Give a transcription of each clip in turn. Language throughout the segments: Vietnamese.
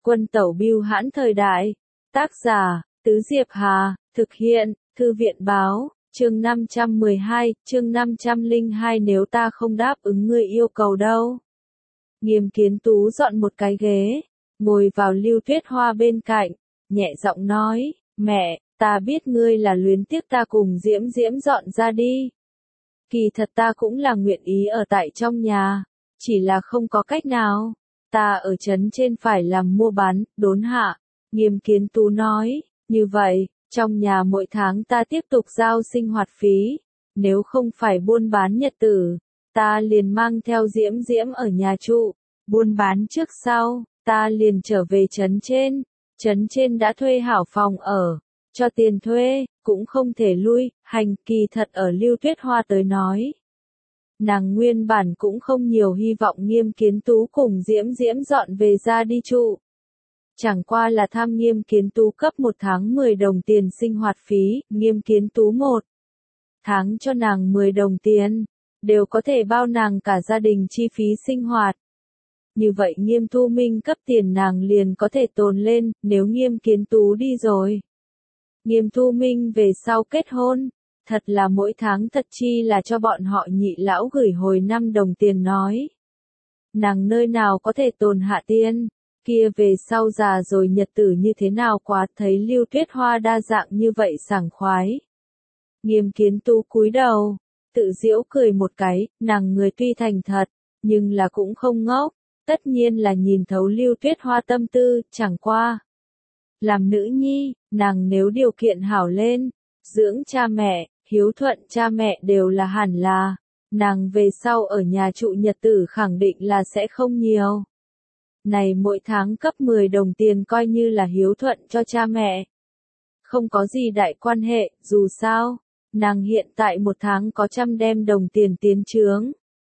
Quân tẩu bưu hãn thời đại. Tác giả, Tứ Diệp Hà, thực hiện, Thư viện báo, chương 512, chương 502 nếu ta không đáp ứng ngươi yêu cầu đâu. Nghiêm Kiến Tú dọn một cái ghế, ngồi vào Lưu Tuyết Hoa bên cạnh, nhẹ giọng nói, mẹ, ta biết ngươi là luyến tiếc ta cùng Diễm Diễm dọn ra đi. Kỳ thật ta cũng là nguyện ý ở tại trong nhà, chỉ là không có cách nào. Ta ở trấn trên phải làm mua bán, đốn hạ. Nghiêm Kiến Tú nói, như vậy, trong nhà mỗi tháng ta tiếp tục giao sinh hoạt phí. Nếu không phải buôn bán nhật tử, ta liền mang theo Diễm Diễm ở nhà trụ. Buôn bán trước sau, ta liền trở về trấn trên. Trấn trên đã thuê hảo phòng ở, cho tiền thuê, cũng không thể lui, hành. Kỳ thật ở Lưu Tuyết Hoa tới nói. Nàng nguyên bản cũng không nhiều hy vọng Nghiêm Kiến Tú cùng Diễm Diễm dọn về ra đi trụ. Chẳng qua là tham Nghiêm Kiến Tú cấp một tháng 10 đồng tiền sinh hoạt phí, Nghiêm Kiến Tú một tháng cho nàng 10 đồng tiền, đều có thể bao nàng cả gia đình chi phí sinh hoạt. Như vậy Nghiêm Thu Minh cấp tiền nàng liền có thể tồn lên, nếu Nghiêm Kiến Tú đi rồi. Nghiêm Thu Minh về sau kết hôn, thật là mỗi tháng thật chi là cho bọn họ nhị lão gửi hồi 5 đồng tiền nói. Nàng nơi nào có thể tồn hạ tiền, kia về sau già rồi nhật tử như thế nào quá, thấy Lưu Tuyết Hoa đa dạng như vậy sảng khoái. Nghiêm Kiến Tú cúi đầu, tự giễu cười một cái, nàng người tuy thành thật, nhưng là cũng không ngốc, tất nhiên là nhìn thấu Lưu Tuyết Hoa tâm tư, chẳng qua. Làm nữ nhi, nàng nếu điều kiện hảo lên, dưỡng cha mẹ, hiếu thuận cha mẹ đều là hẳn là, nàng về sau ở nhà trụ nhật tử khẳng định là sẽ không nhiều. Này mỗi tháng cấp 10 đồng tiền coi như là hiếu thuận cho cha mẹ. Không có gì đại quan hệ, dù sao, nàng hiện tại một tháng có 100 đem đồng tiền tiến trướng.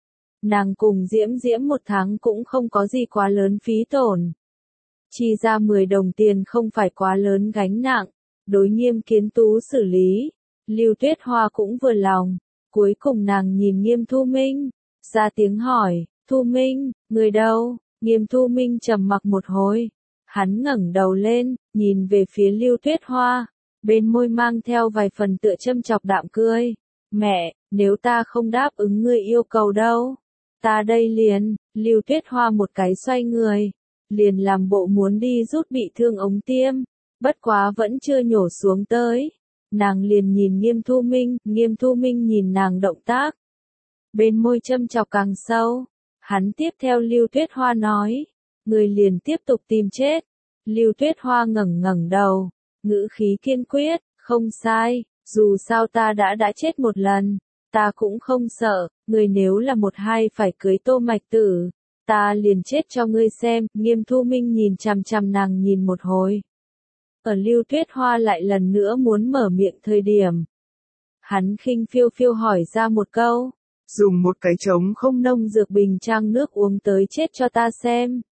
Nàng cùng Diễm Diễm một tháng cũng không có gì quá lớn phí tổn. Chi ra 10 đồng tiền không phải quá lớn gánh nặng, đối Nghiêm Kiến Tú xử lý. Lưu Tuyết Hoa cũng vừa lòng, cuối cùng nàng nhìn Nghiêm Thu Minh, ra tiếng hỏi, Thu Minh, người đâu? Nghiêm Thu Minh trầm mặc một hồi, hắn ngẩng đầu lên, nhìn về phía Lưu Tuyết Hoa, bên môi mang theo vài phần tựa châm chọc đạm cười, mẹ, nếu ta không đáp ứng ngươi yêu cầu đâu, ta đây liền. Lưu Tuyết Hoa một cái xoay người, liền làm bộ muốn đi rút bị thương ống tiêm, bất quá vẫn chưa nhổ xuống tới. Nàng liền nhìn Nghiêm Thu Minh, Nghiêm Thu Minh nhìn nàng động tác. Bên môi châm chọc càng sâu, hắn tiếp theo Lưu Tuyết Hoa nói, người liền tiếp tục tìm chết. Lưu Tuyết Hoa ngẩng đầu, ngữ khí kiên quyết, không sai, dù sao ta đã chết một lần, ta cũng không sợ, người nếu là một hai phải cưới Tô Mạch Tử, ta liền chết cho ngươi xem. Nghiêm Thu Minh nhìn chằm chằm nàng nhìn một hồi. Ở Lưu Tuyết Hoa lại lần nữa muốn mở miệng thời điểm. Hắn khinh phiêu phiêu hỏi ra một câu. Dùng một cái trống không nông dược bình trang nước uống tới chết cho ta xem.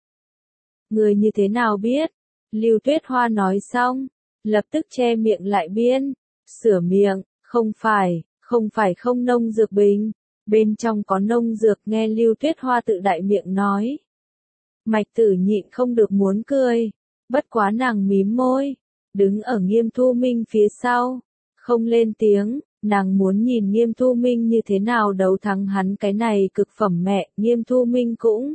Người như thế nào biết? Lưu Tuyết Hoa nói xong, lập tức che miệng lại biên, sửa miệng, không phải không nông dược bình, bên trong có nông dược. Nghe Lưu Tuyết Hoa tự đại miệng nói. Mạch Tử nhịn không được muốn cười. Bất quá nàng mím môi, đứng ở Nghiêm Thu Minh phía sau, không lên tiếng, nàng muốn nhìn Nghiêm Thu Minh như thế nào đấu thắng hắn cái này cực phẩm mẹ. Nghiêm Thu Minh cũng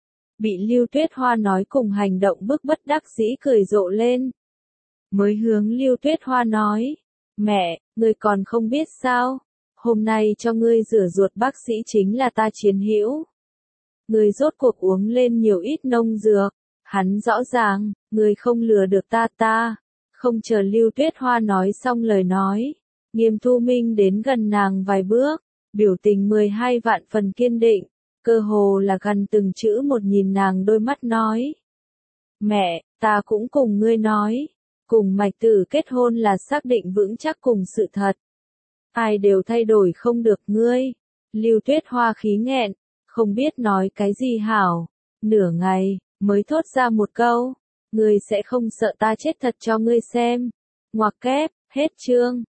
bị Lưu Tuyết Hoa nói cùng hành động bức bất đắc dĩ cười rộ lên. Mới hướng Lưu Tuyết Hoa nói, mẹ, ngươi còn không biết sao, hôm nay cho ngươi rửa ruột bác sĩ chính là ta chiến hữu. Ngươi rốt cuộc uống lên nhiều ít nông dược. Hắn rõ ràng, người không lừa được ta. Không chờ Lưu Tuyết Hoa nói xong lời nói, Nghiêm Thu Minh đến gần nàng vài bước, biểu tình 12 vạn phần kiên định, cơ hồ là gần từng chữ một nhìn nàng đôi mắt nói. Mẹ, ta cũng cùng ngươi nói, cùng Mạch Tử kết hôn là xác định vững chắc cùng sự thật. Ai đều thay đổi không được ngươi. Lưu Tuyết Hoa khí nghẹn, không biết nói cái gì hảo, nửa ngày mới thốt ra một câu, ngươi sẽ không sợ ta chết thật cho ngươi xem. Ngoặc kép, hết chương.